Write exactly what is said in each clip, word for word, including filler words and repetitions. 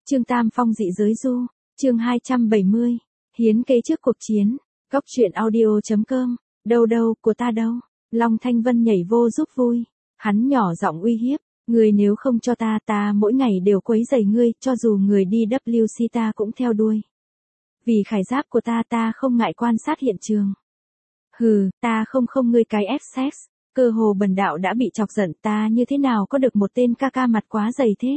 Trương Tam Phong dị giới du, chương hai trăm bảy mươi, hiến kế trước cuộc chiến, góc truyện audio.com, đâu đâu, của ta đâu, Long Thanh Vân nhảy vô giúp vui, hắn nhỏ giọng uy hiếp, người nếu không cho ta ta mỗi ngày đều quấy rầy ngươi, cho dù người đi W C ta cũng theo đuôi. Vì khải giáp của ta ta không ngại quan sát hiện trường. Hừ, ta không không ngươi cái F-sex, cơ hồ bần đạo đã bị chọc giận ta như thế nào có được một tên ca ca mặt quá dày thế.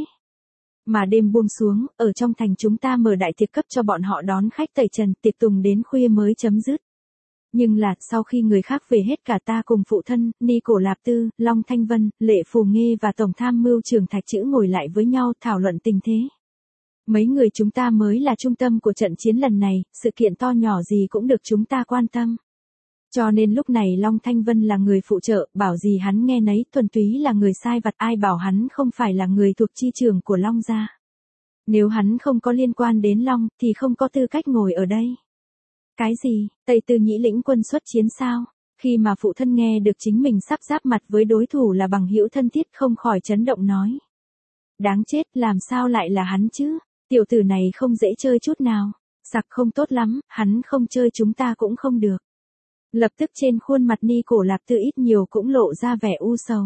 Mà đêm buông xuống, ở trong thành chúng ta mở đại tiệc cấp cho bọn họ đón khách tẩy trần, tiệc tùng đến khuya mới chấm dứt. Nhưng là, sau khi người khác về hết cả ta cùng phụ thân, Ni Cổ Lạp Tư, Long Thanh Vân, Lệ Phù Nghê và Tổng Tham mưu trưởng Thạch Chữ ngồi lại với nhau thảo luận tình thế. Mấy người chúng ta mới là trung tâm của trận chiến lần này, sự kiện to nhỏ gì cũng được chúng ta quan tâm. Cho nên lúc này Long Thanh Vân là người phụ trợ, bảo gì hắn nghe nấy, thuần túy là người sai vặt, ai bảo hắn không phải là người thuộc chi trường của Long gia. Nếu hắn không có liên quan đến Long, thì không có tư cách ngồi ở đây. Cái gì, Tây Tư Nhĩ lĩnh quân xuất chiến sao? Khi mà phụ thân nghe được chính mình sắp giáp mặt với đối thủ là bằng hữu thân thiết không khỏi chấn động nói. Đáng chết, làm sao lại là hắn chứ? Tiểu tử này không dễ chơi chút nào. Sặc không tốt lắm, hắn không chơi chúng ta cũng không được. Lập tức trên khuôn mặt Ni Cổ Lạp Tư ít nhiều cũng lộ ra vẻ u sầu.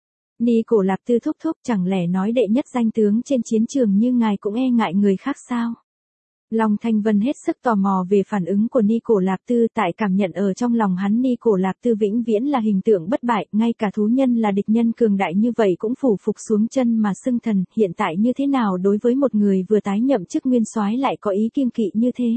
Ni Cổ Lạp Tư thúc thúc, chẳng lẽ nói đệ nhất danh tướng trên chiến trường như ngài cũng e ngại người khác sao? Long Thanh Vân hết sức tò mò về phản ứng của Ni Cổ Lạp Tư, tại cảm nhận ở trong lòng hắn Ni Cổ Lạp Tư vĩnh viễn là hình tượng bất bại, ngay cả thú nhân là địch nhân cường đại như vậy cũng phủ phục xuống chân mà xưng thần, hiện tại như thế nào đối với một người vừa tái nhậm chức nguyên soái lại có ý kiêng kỵ như thế?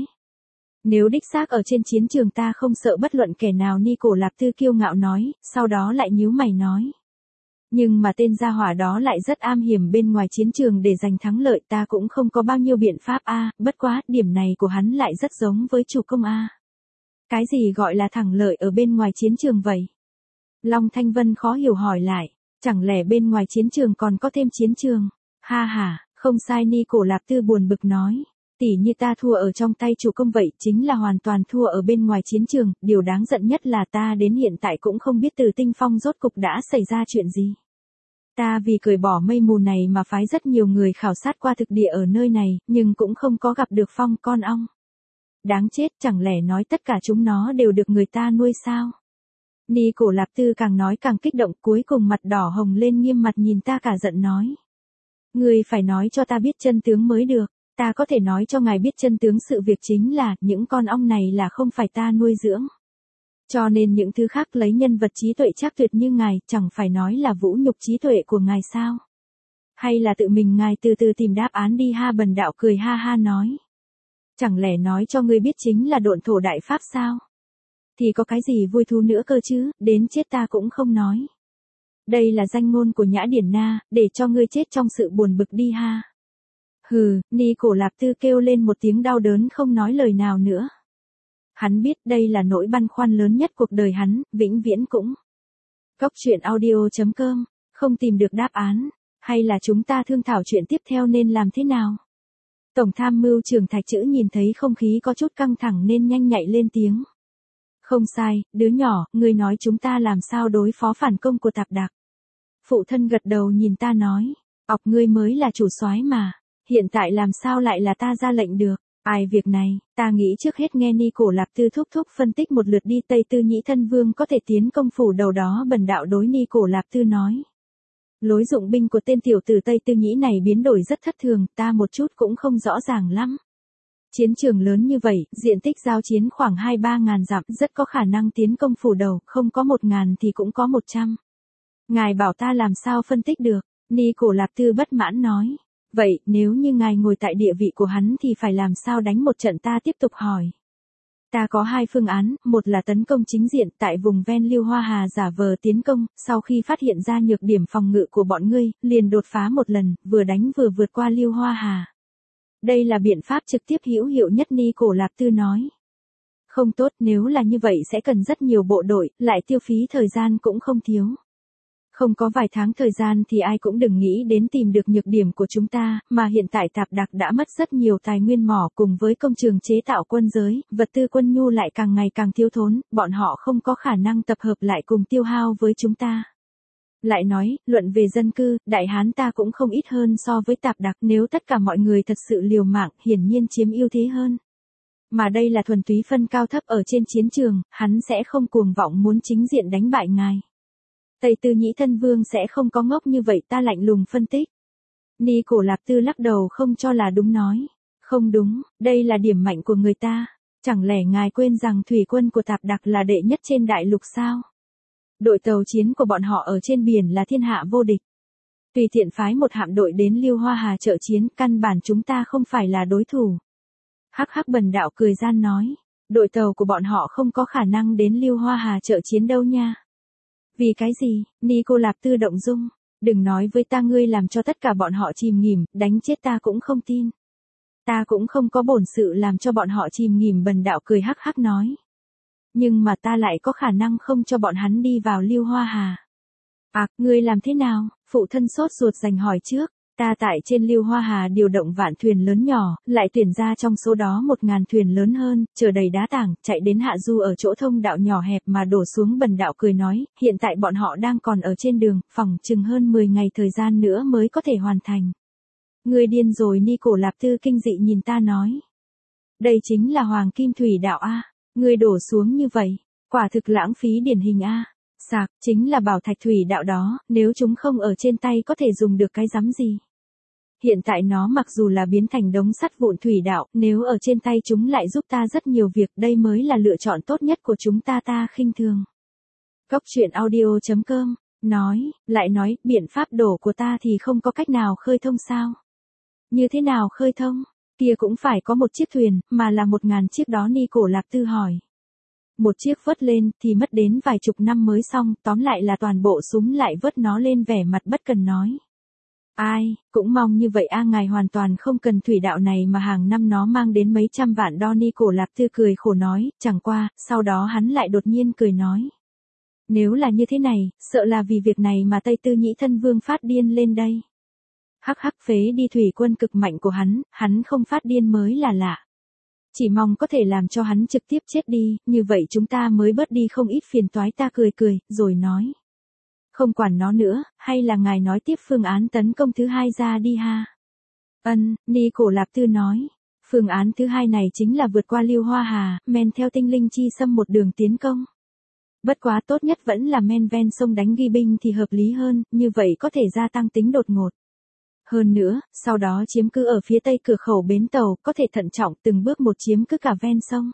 Nếu đích xác ở trên chiến trường ta không sợ bất luận kẻ nào, Ni Cổ Lạp Tư kiêu ngạo nói, sau đó lại nhíu mày nói. Nhưng mà tên gia hỏa đó lại rất am hiểm bên ngoài chiến trường để giành thắng lợi, ta cũng không có bao nhiêu biện pháp a, bất quá, điểm này của hắn lại rất giống với chủ công a. Cái gì gọi là thắng lợi ở bên ngoài chiến trường vậy? Long Thanh Vân khó hiểu hỏi lại, chẳng lẽ bên ngoài chiến trường còn có thêm chiến trường? Ha ha, không sai, Ni Cổ Lạp Tư buồn bực nói. Tỷ như ta thua ở trong tay chủ công vậy, chính là hoàn toàn thua ở bên ngoài chiến trường, điều đáng giận nhất là ta đến hiện tại cũng không biết từ Tinh Phong rốt cục đã xảy ra chuyện gì. Ta vì cởi bỏ mây mù này mà phái rất nhiều người khảo sát qua thực địa ở nơi này, nhưng cũng không có gặp được Phong con ong. Đáng chết, chẳng lẽ nói tất cả chúng nó đều được người ta nuôi sao? Ni Cổ Lạp Tư càng nói càng kích động, cuối cùng mặt đỏ hồng lên, nghiêm mặt nhìn ta cả giận nói. Người phải nói cho ta biết chân tướng mới được. Ta có thể nói cho ngài biết chân tướng sự việc chính là, những con ong này là không phải ta nuôi dưỡng. Cho nên những thứ khác lấy nhân vật trí tuệ chắc tuyệt như ngài, chẳng phải nói là vũ nhục trí tuệ của ngài sao? Hay là tự mình ngài từ từ tìm đáp án đi ha? Bần đạo cười ha ha nói. Chẳng lẽ nói cho ngươi biết chính là độn thổ đại pháp sao? Thì có cái gì vui thú nữa cơ chứ, đến chết ta cũng không nói. Đây là danh ngôn của Nhã Điển Na, để cho ngươi chết trong sự buồn bực đi ha. Hừ, Ni Cổ Lạp Tư kêu lên một tiếng đau đớn không nói lời nào nữa. Hắn biết đây là nỗi băn khoăn lớn nhất cuộc đời hắn, vĩnh viễn cũng. Góc truyện audio.com, không tìm được đáp án, hay là chúng ta thương thảo chuyện tiếp theo nên làm thế nào? Tổng Tham mưu trưởng Thạch Chữ nhìn thấy không khí có chút căng thẳng nên nhanh nhạy lên tiếng. Không sai, đứa nhỏ, ngươi nói chúng ta làm sao đối phó phản công của Tạp Đạc. Phụ thân gật đầu nhìn ta nói, ọc ngươi mới là chủ soái mà. Hiện tại làm sao lại là ta ra lệnh được? Ai việc này, ta nghĩ trước hết nghe Ni Cổ Lạp Tư thúc thúc phân tích một lượt đi. Tây Tư Nhĩ thân vương có thể tiến công phủ đầu đó, bần đạo đối Ni Cổ Lạp Tư nói. Lối dụng binh của tên tiểu tử Tây Tư Nhĩ này biến đổi rất thất thường, ta một chút cũng không rõ ràng lắm. Chiến trường lớn như vậy, diện tích giao chiến khoảng hai ba ngàn dặm, rất có khả năng tiến công phủ đầu, không có một ngàn thì cũng có một trăm. Ngài bảo ta làm sao phân tích được? Ni Cổ Lạp Tư bất mãn nói. Vậy, nếu như ngài ngồi tại địa vị của hắn thì phải làm sao đánh một trận? Ta tiếp tục hỏi. Ta có hai phương án, một là tấn công chính diện tại vùng ven Lưu Hoa Hà, giả vờ tiến công, sau khi phát hiện ra nhược điểm phòng ngự của bọn ngươi, liền đột phá một lần, vừa đánh vừa vượt qua Lưu Hoa Hà. Đây là biện pháp trực tiếp hữu hiệu nhất, Ni Cổ Lạp Tư nói. Không tốt, nếu là như vậy sẽ cần rất nhiều bộ đội, lại tiêu phí thời gian cũng không thiếu. Không có vài tháng thời gian thì ai cũng đừng nghĩ đến tìm được nhược điểm của chúng ta, mà hiện tại Tạp Đạc đã mất rất nhiều tài nguyên mỏ, cùng với công trường chế tạo quân giới, vật tư quân nhu lại càng ngày càng thiếu thốn, bọn họ không có khả năng tập hợp lại cùng tiêu hao với chúng ta. Lại nói, luận về dân cư, Đại Hán ta cũng không ít hơn so với Tạp Đặc, nếu tất cả mọi người thật sự liều mạng, hiển nhiên chiếm ưu thế hơn. Mà đây là thuần túy phân cao thấp ở trên chiến trường, hắn sẽ không cuồng vọng muốn chính diện đánh bại ngài. Tây Tư Nhĩ Thân Vương sẽ không có ngốc như vậy, ta lạnh lùng phân tích. Ni Cổ Lạp Tư lắc đầu không cho là đúng nói. Không đúng, đây là điểm mạnh của người ta. Chẳng lẽ ngài quên rằng thủy quân của Tạp Đặc là đệ nhất trên đại lục sao? Đội tàu chiến của bọn họ ở trên biển là thiên hạ vô địch. Tùy tiện phái một hạm đội đến Liêu Hoa Hà trợ chiến, căn bản chúng ta không phải là đối thủ. Hắc hắc Bần đạo cười gian nói. Đội tàu của bọn họ không có khả năng đến Liêu Hoa Hà trợ chiến đâu nha. Vì cái gì? Ni Cô Lạp Tư động dung. Đừng nói với ta ngươi làm cho tất cả bọn họ chìm nghỉm, đánh chết ta cũng không tin. Ta cũng không có bổn sự làm cho bọn họ chìm nghỉm. Bần đạo cười hắc hắc nói. Nhưng mà ta lại có khả năng không cho bọn hắn đi vào Liêu Hoa Hà. À, ngươi làm thế nào? Phụ thân sốt ruột giành hỏi trước. Ta tại trên Liêu Hoa Hà điều động vạn thuyền lớn nhỏ, lại tuyển ra trong số đó một ngàn thuyền lớn hơn, chở đầy đá tảng, chạy đến hạ du ở chỗ thông đạo nhỏ hẹp mà đổ xuống. Bần đạo cười nói, hiện tại bọn họ đang còn ở trên đường, phỏng chừng hơn mười ngày thời gian nữa mới có thể hoàn thành. Ngươi điên rồi. Ni Cổ Lạp Tư kinh dị nhìn ta nói. Đây chính là Hoàng Kim Thủy Đạo a, ngươi đổ xuống như vậy, quả thực lãng phí điển hình a. Sạc, chính là bảo thạch thủy đạo đó, nếu chúng không ở trên tay có thể dùng được cái rắm gì. Hiện tại nó mặc dù là biến thành đống sắt vụn thủy đạo, nếu ở trên tay chúng lại giúp ta rất nhiều việc, đây mới là lựa chọn tốt nhất của chúng ta. Ta khinh thường. Cốc truyện audio chấm com, nói, lại nói, biện pháp đổ của ta thì không có cách nào khơi thông sao? Như thế nào khơi thông? Kia cũng phải có một chiếc thuyền, mà là một ngàn chiếc đó. Ni Cổ Lạp Tư hỏi. Một chiếc vớt lên thì mất đến vài chục năm mới xong, tóm lại là toàn bộ súng lại vớt nó lên. Vẻ mặt bất cần nói. Ai, cũng mong như vậy a. Ngài hoàn toàn không cần thủy đạo này mà hàng năm nó mang đến mấy trăm vạn đô. Ni Cổ Lạp Tư cười khổ nói, chẳng qua, sau đó hắn lại đột nhiên cười nói. Nếu là như thế này, sợ là vì việc này mà Tây Tư Nhĩ Thân Vương phát điên lên đây. Hắc hắc phế đi thủy quân cực mạnh của hắn, hắn không phát điên mới là lạ. Chỉ mong có thể làm cho hắn trực tiếp chết đi, như vậy chúng ta mới bớt đi không ít phiền toái. Ta cười cười, rồi nói. Không quản nó nữa, hay là ngài nói tiếp phương án tấn công thứ hai ra đi ha. Ân, Ni Cổ Lạp Tư nói. Phương án thứ hai này chính là vượt qua Liêu Hoa Hà, men theo tinh linh chi xâm một đường tiến công. Bất quá tốt nhất vẫn là men ven sông đánh ghi binh thì hợp lý hơn, như vậy có thể gia tăng tính đột ngột. Hơn nữa, sau đó chiếm cứ ở phía tây cửa khẩu bến tàu, có thể thận trọng từng bước một chiếm cứ cả ven sông.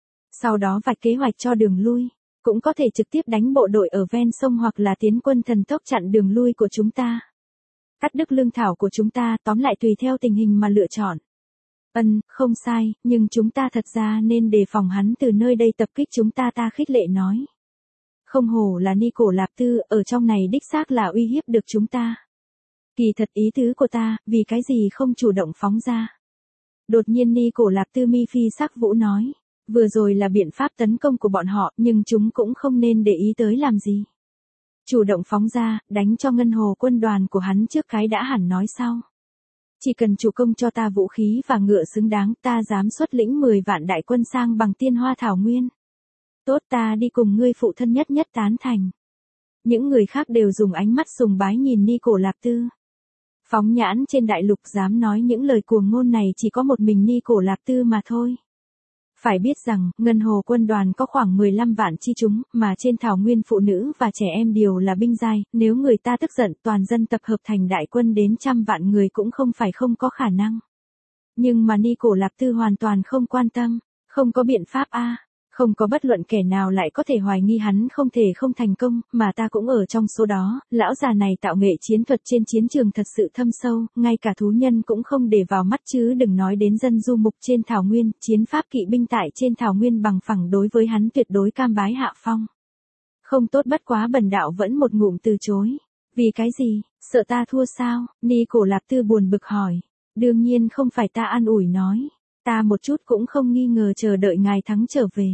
Sau đó vạch kế hoạch cho đường lui, cũng có thể trực tiếp đánh bộ đội ở ven sông hoặc là tiến quân thần tốc chặn đường lui của chúng ta. Cắt đứt lương thảo của chúng ta, tóm lại tùy theo tình hình mà lựa chọn. Ân, không sai, nhưng chúng ta thật ra nên đề phòng hắn từ nơi đây tập kích chúng ta. Ta khích lệ nói. Không hổ là Ni Cổ Lạp Tư, ở trong này đích xác là uy hiếp được chúng ta. Kỳ thật ý tứ của ta, vì cái gì không chủ động phóng ra. Đột nhiên Ni Cổ Lạp Tư mi phi sắc vũ nói. Vừa rồi là biện pháp tấn công của bọn họ, nhưng chúng cũng không nên để ý tới làm gì. Chủ động phóng ra, đánh cho ngân hồ quân đoàn của hắn trước cái đã hẳn nói sau. Chỉ cần chủ công cho ta vũ khí và ngựa xứng đáng, ta dám xuất lĩnh mười vạn đại quân sang bằng Tiên Hoa Thảo Nguyên. Tốt, ta đi cùng ngươi. Phụ thân nhất nhất tán thành. Những người khác đều dùng ánh mắt sùng bái nhìn Ni Cổ Lạp Tư. Phóng nhãn trên đại lục dám nói những lời cuồng ngôn này chỉ có một mình Ni Cổ Lạp Tư mà thôi. Phải biết rằng, ngân hồ quân đoàn có khoảng mười lăm vạn chi chúng, mà trên thảo nguyên phụ nữ và trẻ em đều là binh giai, nếu người ta tức giận toàn dân tập hợp thành đại quân đến trăm vạn người cũng không phải không có khả năng. Nhưng mà Ni Cổ Lạp Tư hoàn toàn không quan tâm, không có biện pháp a. Không có bất luận kẻ nào lại có thể hoài nghi hắn không thể không thành công, mà ta cũng ở trong số đó. Lão già này tạo nghệ chiến thuật trên chiến trường thật sự thâm sâu, ngay cả thú nhân cũng không để vào mắt chứ đừng nói đến dân du mục trên thảo nguyên. Chiến pháp kỵ binh tại trên thảo nguyên bằng phẳng đối với hắn tuyệt đối cam bái hạ phong. Không tốt, bất quá Bần đạo vẫn một ngụm từ chối. Vì cái gì, sợ ta thua sao? Ni Cổ Lạp Tư buồn bực hỏi. Đương nhiên không phải. Ta an ủi nói. Ta một chút cũng không nghi ngờ chờ đợi ngài thắng trở về.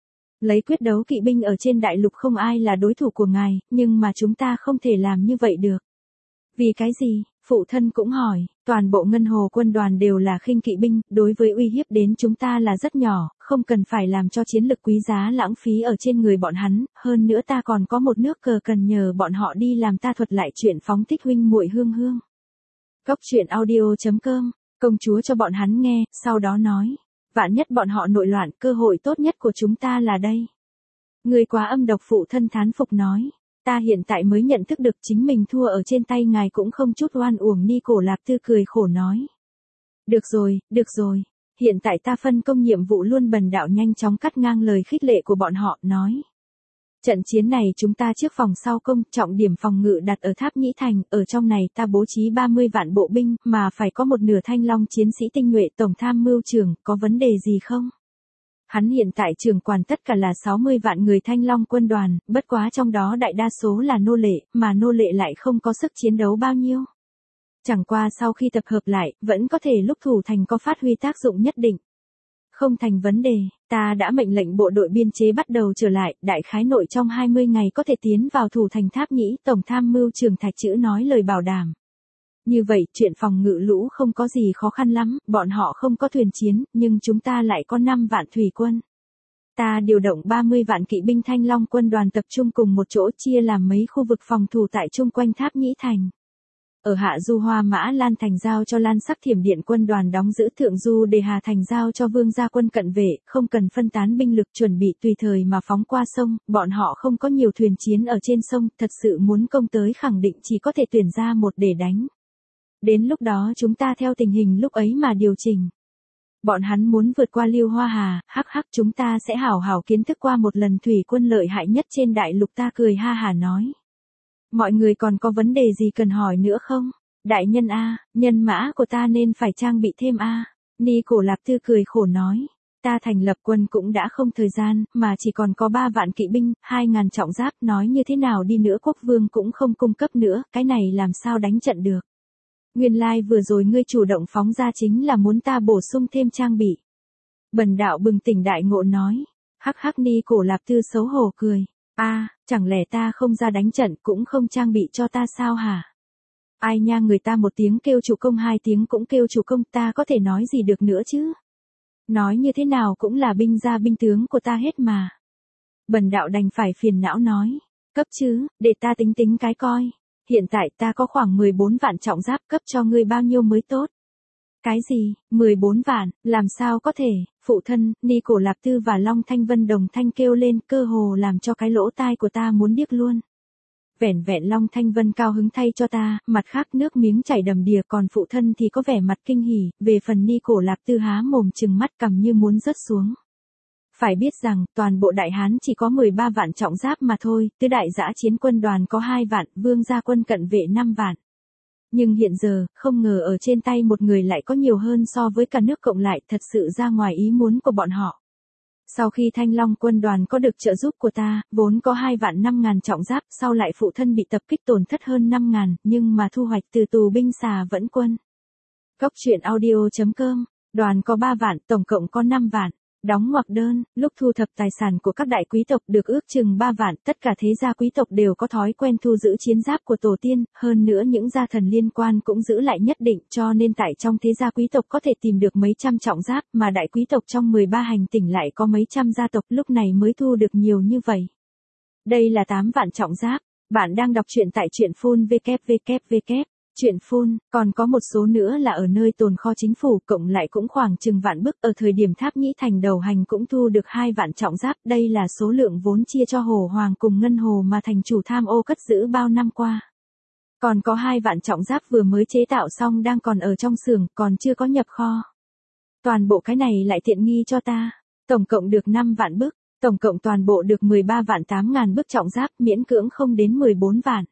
Lấy quyết đấu kỵ binh ở trên đại lục không ai là đối thủ của ngài, nhưng mà chúng ta không thể làm như vậy được. Vì cái gì? Phụ thân cũng hỏi. Toàn bộ ngân hồ quân đoàn đều là khinh kỵ binh, đối với uy hiếp đến chúng ta là rất nhỏ, không cần phải làm cho chiến lực quý giá lãng phí ở trên người bọn hắn, hơn nữa ta còn có một nước cờ cần nhờ bọn họ đi làm ta thuật lại chuyện phóng thích huynh muội hương hương. Cốc truyện audio chấm com, công chúa cho bọn hắn nghe, sau đó nói, vạn nhất bọn họ nội loạn, cơ hội tốt nhất của chúng ta là đây. Người quá âm độc, phụ thân thán phục nói, ta hiện tại mới nhận thức được chính mình thua ở trên tay ngài cũng không chút oan uổng. Ni Cổ Lạp Tư cười khổ nói. Được rồi, được rồi, hiện tại ta phân công nhiệm vụ luôn. Bần đạo nhanh chóng cắt ngang lời khích lệ của bọn họ, nói. Trận chiến này chúng ta trước phòng sau công, trọng điểm phòng ngự đặt ở Tháp Nhĩ Thành, ở trong này ta bố trí ba mươi vạn bộ binh, mà phải có một nửa Thanh Long chiến sĩ tinh nhuệ. Tổng tham mưu trưởng, có vấn đề gì không? Hắn hiện tại trưởng quản tất cả là sáu mươi vạn người Thanh Long quân đoàn, bất quá trong đó đại đa số là nô lệ, mà nô lệ lại không có sức chiến đấu bao nhiêu. Chẳng qua sau khi tập hợp lại, vẫn có thể lúc thủ thành có phát huy tác dụng nhất định. Không thành vấn đề, ta đã mệnh lệnh bộ đội biên chế bắt đầu trở lại, đại khái nội trong hai mươi ngày có thể tiến vào thủ thành Tháp Nhĩ. Tổng tham mưu trưởng Thạch Chữ nói lời bảo đảm. Như vậy, chuyện phòng ngự lũ không có gì khó khăn lắm, bọn họ không có thuyền chiến, nhưng chúng ta lại có năm vạn thủy quân. Ta điều động ba mươi vạn kỵ binh Thanh Long quân đoàn tập trung cùng một chỗ, chia làm mấy khu vực phòng thủ tại chung quanh Tháp Nhĩ Thành. Ở Hạ Du Hoa Mã Lan Thành giao cho Lan Sắc Thiểm Điện quân đoàn đóng giữ Thượng Du Đề Hà Thành giao cho Vương gia quân cận vệ, không cần phân tán binh lực, chuẩn bị tùy thời mà phóng qua sông. Bọn họ không có nhiều thuyền chiến ở trên sông, thật sự muốn công tới khẳng định chỉ có thể tuyển ra một để đánh. Đến lúc đó chúng ta theo tình hình lúc ấy mà điều chỉnh. Bọn hắn muốn vượt qua Lưu Hoa Hà, hắc hắc, chúng ta sẽ hảo hảo kiến thức qua một lần thủy quân lợi hại nhất trên đại lục. Ta cười ha hà nói. Mọi người còn có vấn đề gì cần hỏi nữa không? Đại nhân a, nhân mã của ta nên phải trang bị thêm a. Ni Cổ Lạp Tư cười khổ nói. Ta thành lập quân cũng đã không thời gian, mà chỉ còn có ba vạn kỵ binh, hai ngàn trọng giáp, nói như thế nào đi nữa quốc vương cũng không cung cấp nữa, cái này làm sao đánh trận được. Nguyên lai like vừa rồi ngươi chủ động phóng ra chính là muốn ta bổ sung thêm trang bị. Bần đạo bừng tỉnh đại ngộ nói. Hắc hắc. Ni Cổ Lạp Tư xấu hổ cười. A, à, chẳng lẽ ta không ra đánh trận cũng không trang bị cho ta sao hả? Ai nha, người ta một tiếng kêu chủ công, hai tiếng cũng kêu chủ công, ta có thể nói gì được nữa chứ? Nói như thế nào cũng là binh gia binh tướng của ta hết mà. Bần đạo đành phải phiền não nói. Cấp chứ, để ta tính tính cái coi. Hiện tại ta có khoảng mười bốn vạn trọng giáp, cấp cho ngươi bao nhiêu mới tốt? Cái gì, mười bốn vạn, làm sao có thể? Phụ thân, Ni Cổ Lạp Tư và Long Thanh Vân đồng thanh kêu lên, cơ hồ làm cho cái lỗ tai của ta muốn điếc luôn. Vẻn vẹn Long Thanh Vân cao hứng thay cho ta, mặt khác nước miếng chảy đầm đìa, còn phụ thân thì có vẻ mặt kinh hỉ. Về phần Ni Cổ Lạp Tư há mồm trừng mắt cằm như muốn rớt xuống. Phải biết rằng, toàn bộ Đại Hán chỉ có mười ba vạn trọng giáp mà thôi, tứ đại dã chiến quân đoàn có hai vạn, Vương gia quân cận vệ năm vạn. Nhưng hiện giờ, không ngờ ở trên tay một người lại có nhiều hơn so với cả nước cộng lại, thật sự ra ngoài ý muốn của bọn họ. Sau khi Thanh Long quân đoàn có được trợ giúp của ta, vốn có hai vạn năm ngàn trọng giáp, sau lại phụ thân bị tập kích tổn thất hơn năm ngàn, nhưng mà thu hoạch từ tù binh xà vẫn quân. Cốc truyện audio chấm com, đoàn có ba vạn, tổng cộng có năm vạn. Đóng ngoặc đơn, lúc thu thập tài sản của các đại quý tộc được ước chừng ba vạn, tất cả thế gia quý tộc đều có thói quen thu giữ chiến giáp của tổ tiên, hơn nữa những gia thần liên quan cũng giữ lại nhất định, cho nên tại trong thế gia quý tộc có thể tìm được mấy trăm trọng giáp, mà đại quý tộc trong mười ba hành tỉnh lại có mấy trăm gia tộc, lúc này mới thu được nhiều như vậy. Đây là tám vạn trọng giáp, bạn đang đọc truyện tại truyện phun www. Chuyện phun, còn có một số nữa là ở nơi tồn kho chính phủ, cộng lại cũng khoảng chừng vạn bức. Ở thời điểm Tháp Nhĩ Thành đầu hành cũng thu được hai vạn trọng giáp, đây là số lượng vốn chia cho Hồ Hoàng cùng Ngân Hồ mà thành chủ tham ô cất giữ bao năm qua. Còn có hai vạn trọng giáp vừa mới chế tạo xong đang còn ở trong xưởng, còn chưa có nhập kho. Toàn bộ cái này lại tiện nghi cho ta, tổng cộng được năm vạn bức, tổng cộng toàn bộ được mười ba vạn tám ngàn bức trọng giáp, miễn cưỡng không đến mười bốn vạn.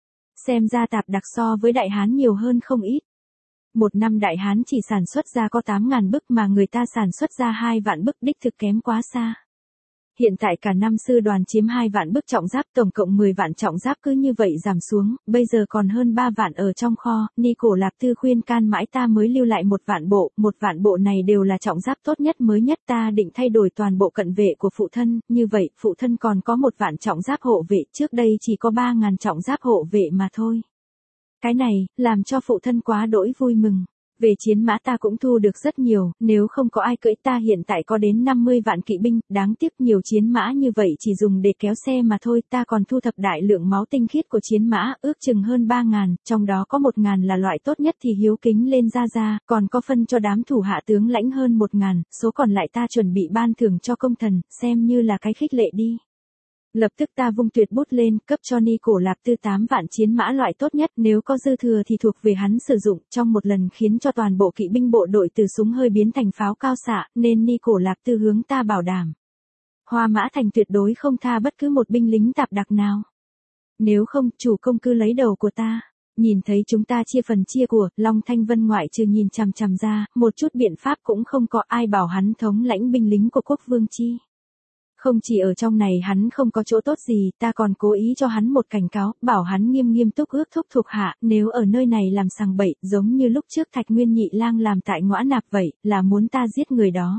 Xem ra Tạp Đặc so với Đại Hán nhiều hơn không ít. Một năm Đại Hán chỉ sản xuất ra có tám ngàn bức mà người ta sản xuất ra hai vạn bức, đích thực kém quá xa. Hiện tại cả năm sư đoàn chiếm hai vạn bức trọng giáp, tổng cộng mười vạn trọng giáp cứ như vậy giảm xuống, bây giờ còn hơn ba vạn ở trong kho. Ni Cổ Lạp Tư khuyên can mãi ta mới lưu lại một vạn bộ, một vạn bộ này đều là trọng giáp tốt nhất mới nhất, ta định thay đổi toàn bộ cận vệ của phụ thân, như vậy phụ thân còn có một vạn trọng giáp hộ vệ, trước đây chỉ có ba ngàn trọng giáp hộ vệ mà thôi. Cái này, làm cho phụ thân quá đỗi vui mừng. Về chiến mã ta cũng thu được rất nhiều, nếu không có ai cưỡi ta hiện tại có đến năm mươi vạn kỵ binh, đáng tiếc nhiều chiến mã như vậy chỉ dùng để kéo xe mà thôi, ta còn thu thập đại lượng máu tinh khiết của chiến mã, ước chừng hơn ba ngàn, trong đó có một ngàn là loại tốt nhất thì hiếu kính lên ra ra, còn có phân cho đám thủ hạ tướng lãnh hơn một ngàn, số còn lại ta chuẩn bị ban thưởng cho công thần, xem như là cái khích lệ đi. Lập tức ta vung tuyệt bút lên, cấp cho Ni Cổ Lạp Tư tám vạn chiến mã loại tốt nhất, nếu có dư thừa thì thuộc về hắn sử dụng, trong một lần khiến cho toàn bộ kỵ binh bộ đội từ súng hơi biến thành pháo cao xạ, nên Ni Cổ Lạp Tư hướng ta bảo đảm. Hoa Mã Thành tuyệt đối không tha bất cứ một binh lính tạp đặc nào. Nếu không, chủ công cứ lấy đầu của ta. Nhìn thấy chúng ta chia phần chia của, Long Thanh Vân ngoại trừ nhìn chằm chằm ra, một chút biện pháp cũng không có, ai bảo hắn thống lãnh binh lính của quốc vương chi. Không chỉ ở trong này hắn không có chỗ tốt gì, ta còn cố ý cho hắn một cảnh cáo, bảo hắn nghiêm nghiêm túc ước thúc thuộc hạ, nếu ở nơi này làm sằng bậy, giống như lúc trước Thạch Nguyên Nhị Lang làm tại Ngõa Nạp vậy, là muốn ta giết người đó.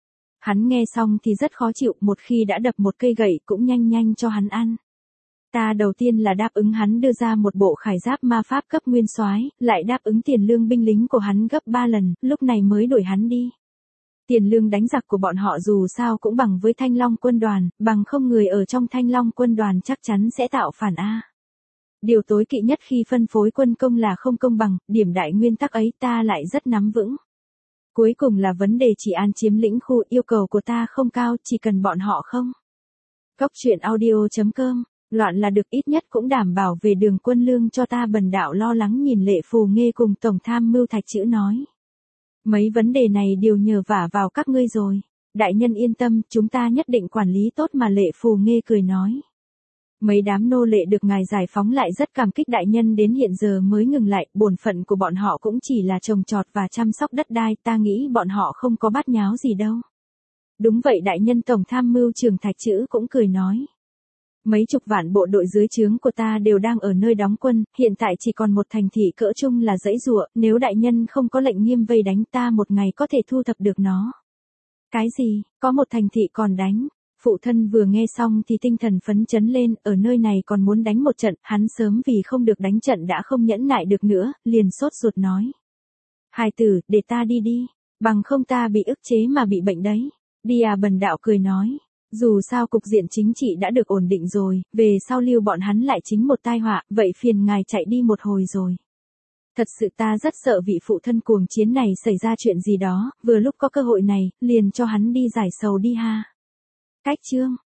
Hắn nghe xong thì rất khó chịu, một khi đã đập một cây gậy cũng nhanh nhanh cho hắn ăn. Ta đầu tiên là đáp ứng hắn đưa ra một bộ khải giáp ma pháp cấp nguyên soái, lại đáp ứng tiền lương binh lính của hắn gấp ba lần, lúc này mới đuổi hắn đi. Tiền lương đánh giặc của bọn họ dù sao cũng bằng với Thanh Long quân đoàn, bằng không người ở trong Thanh Long quân đoàn chắc chắn sẽ tạo phản A. Điều tối kỵ nhất khi phân phối quân công là không công bằng, điểm đại nguyên tắc ấy ta lại rất nắm vững. Cuối cùng là vấn đề chỉ an chiếm lĩnh khu, yêu cầu của ta không cao, chỉ cần bọn họ không. Góc truyện audio chấm com, loạn là được, ít nhất cũng đảm bảo về đường quân lương cho ta. Bần đạo lo lắng nhìn Lệ Phù Nghê cùng Tổng tham mưu Thạch Chữ nói. Mấy vấn đề này đều nhờ vả vào các ngươi rồi. Đại nhân yên tâm, chúng ta nhất định quản lý tốt mà. Lệ Phù Nghê cười nói. Mấy đám nô lệ được ngài giải phóng lại rất cảm kích đại nhân, đến hiện giờ mới ngừng lại, bổn phận của bọn họ cũng chỉ là trồng trọt và chăm sóc đất đai, ta nghĩ bọn họ không có bát nháo gì đâu. Đúng vậy đại nhân. Tổng tham mưu trưởng Thạch Chữ cũng cười nói. Mấy chục vạn bộ đội dưới trướng của ta đều đang ở nơi đóng quân, hiện tại chỉ còn một thành thị cỡ trung là dãy giụa, nếu đại nhân không có lệnh nghiêm vây đánh ta một ngày có thể thu thập được nó. Cái gì, có một thành thị còn đánh? Phụ thân vừa nghe xong thì tinh thần phấn chấn lên, ở nơi này còn muốn đánh một trận, hắn sớm vì không được đánh trận đã không nhẫn nại được nữa, liền sốt ruột nói. Hài tử, để ta đi đi, bằng không ta bị ức chế mà bị bệnh đấy. Đi à. Bần đạo cười nói. Dù sao cục diện chính trị đã được ổn định rồi, về sau lưu bọn hắn lại chính một tai họa, vậy phiền ngài chạy đi một hồi rồi. Thật sự ta rất sợ vị phụ thân cuồng chiến này xảy ra chuyện gì đó, vừa lúc có cơ hội này, liền cho hắn đi giải sầu đi ha. Cách chương